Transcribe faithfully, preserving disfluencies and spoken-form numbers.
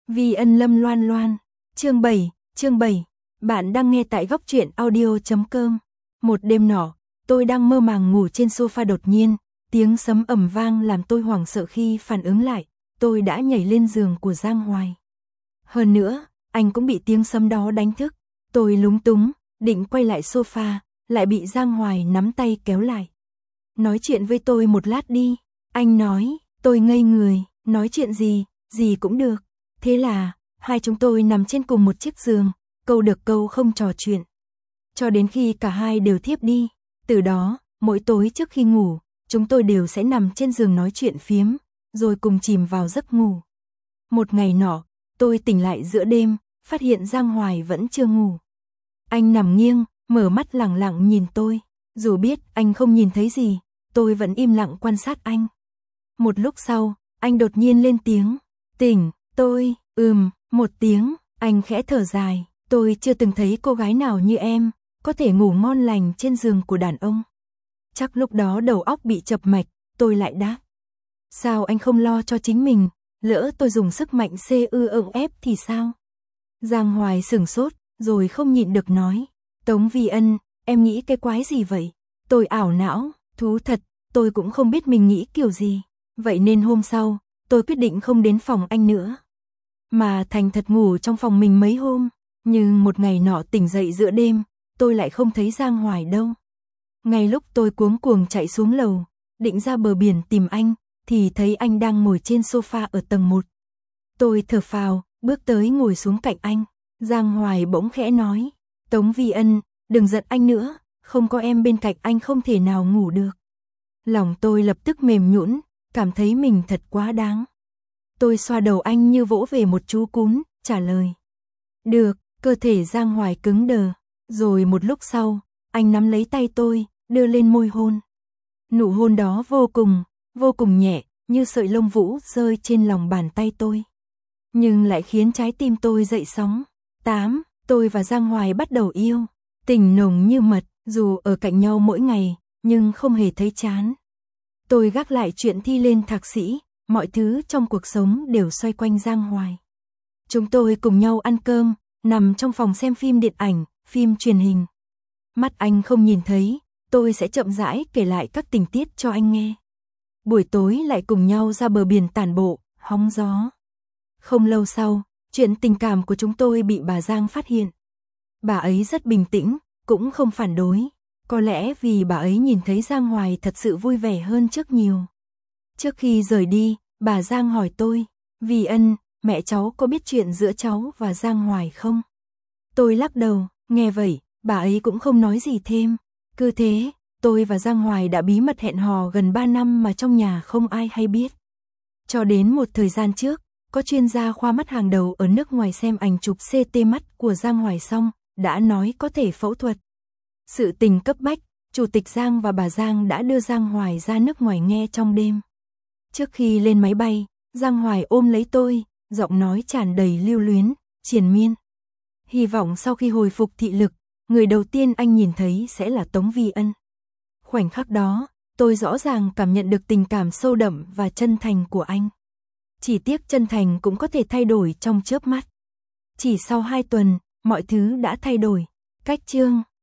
Vi ân lâm loan loan. Chương bảy, chương bảy. Bạn đang nghe tại góc truyện audio chấm com. Một đêm nọ, tôi đang mơ màng ngủ trên sofa, đột nhiên, tiếng sấm ầm vang làm tôi hoảng sợ. Khi phản ứng lại, tôi đã nhảy lên giường của Giang Hoài. Hơn nữa, anh cũng bị tiếng sấm đó đánh thức. Tôi lúng túng, định quay lại sofa, lại bị Giang Hoài nắm tay kéo lại. Nói chuyện với tôi một lát đi, anh nói. Tôi ngây người, nói chuyện gì, gì cũng được. Thế là, hai chúng tôi nằm trên cùng một chiếc giường, câu được câu không trò chuyện. Cho đến khi cả hai đều thiếp đi. Từ đó, mỗi tối trước khi ngủ, chúng tôi đều sẽ nằm trên giường nói chuyện phiếm, rồi cùng chìm vào giấc ngủ. Một ngày nọ, tôi tỉnh lại giữa đêm, phát hiện Giang Hoài vẫn chưa ngủ. Anh nằm nghiêng, mở mắt lẳng lặng nhìn tôi. Dù biết anh không nhìn thấy gì, tôi vẫn im lặng quan sát anh. Một lúc sau, anh đột nhiên lên tiếng. Tỉnh. Tôi, ừm, một tiếng. Anh khẽ thở dài. Tôi chưa từng thấy cô gái nào như em có thể ngủ ngon lành trên giường của đàn ông. Chắc lúc đó đầu óc bị chập mạch. Tôi lại đáp. Sao anh không lo cho chính mình? Lỡ tôi dùng sức mạnh C ư ượng ép thì sao? Giang Hoài sửng sốt, rồi không nhịn được nói. Tống Vi Ân, em nghĩ cái quái gì vậy? Tôi ảo não. Thú thật, tôi cũng không biết mình nghĩ kiểu gì. Vậy nên hôm sau, tôi quyết định không đến phòng anh nữa, mà thành thật ngủ trong phòng mình mấy hôm. Nhưng một ngày nọ tỉnh dậy giữa đêm, tôi lại không thấy Giang Hoài đâu. Ngay lúc tôi cuống cuồng chạy xuống lầu, định ra bờ biển tìm anh, thì thấy anh đang ngồi trên sofa ở tầng một. Tôi thở phào, bước tới ngồi xuống cạnh anh. Giang Hoài bỗng khẽ nói. Tống Vi Ân, đừng giận anh nữa, không có em bên cạnh anh không thể nào ngủ được. Lòng tôi lập tức mềm nhũn, cảm thấy mình thật quá đáng. Tôi xoa đầu anh như vỗ về một chú cún, trả lời. Được. Cơ thể Giang Hoài cứng đờ. Rồi một lúc sau, anh nắm lấy tay tôi, đưa lên môi hôn. Nụ hôn đó vô cùng, vô cùng nhẹ, như sợi lông vũ rơi trên lòng bàn tay tôi. Nhưng lại khiến trái tim tôi dậy sóng. tám. Tôi và Giang Hoài bắt đầu yêu. Tình nồng như mật, dù ở cạnh nhau mỗi ngày, nhưng không hề thấy chán. Tôi gác lại chuyện thi lên thạc sĩ, mọi thứ trong cuộc sống đều xoay quanh Giang Hoài. Chúng tôi cùng nhau ăn cơm, nằm trong phòng xem phim điện ảnh, phim truyền hình. Mắt anh không nhìn thấy, tôi sẽ chậm rãi kể lại các tình tiết cho anh nghe. Buổi tối lại cùng nhau ra bờ biển tản bộ, hóng gió. Không lâu sau, chuyện tình cảm của chúng tôi bị bà Giang phát hiện. Bà ấy rất bình tĩnh, cũng không phản đối. Có lẽ vì bà ấy nhìn thấy Giang Hoài thật sự vui vẻ hơn trước nhiều. Trước khi rời đi, bà Giang hỏi tôi. Vi Ân, mẹ cháu có biết chuyện giữa cháu và Giang Hoài không? Tôi lắc đầu, nghe vậy, bà ấy cũng không nói gì thêm. Cứ thế, tôi và Giang Hoài đã bí mật hẹn hò gần ba năm mà trong nhà không ai hay biết. Cho đến một thời gian trước, có chuyên gia khoa mắt hàng đầu ở nước ngoài xem ảnh chụp xê tê mắt của Giang Hoài xong, đã nói có thể phẫu thuật. Sự tình cấp bách, Chủ tịch Giang và bà Giang đã đưa Giang Hoài ra nước ngoài nghe trong đêm. Trước khi lên máy bay, Giang Hoài ôm lấy tôi, giọng nói tràn đầy lưu luyến, triền miên. Hy vọng sau khi hồi phục thị lực, người đầu tiên anh nhìn thấy sẽ là Tống Vi Ân. Khoảnh khắc đó, tôi rõ ràng cảm nhận được tình cảm sâu đậm và chân thành của anh. Chỉ tiếc chân thành cũng có thể thay đổi trong chớp mắt. Chỉ sau hai tuần, mọi thứ đã thay đổi. Cách chương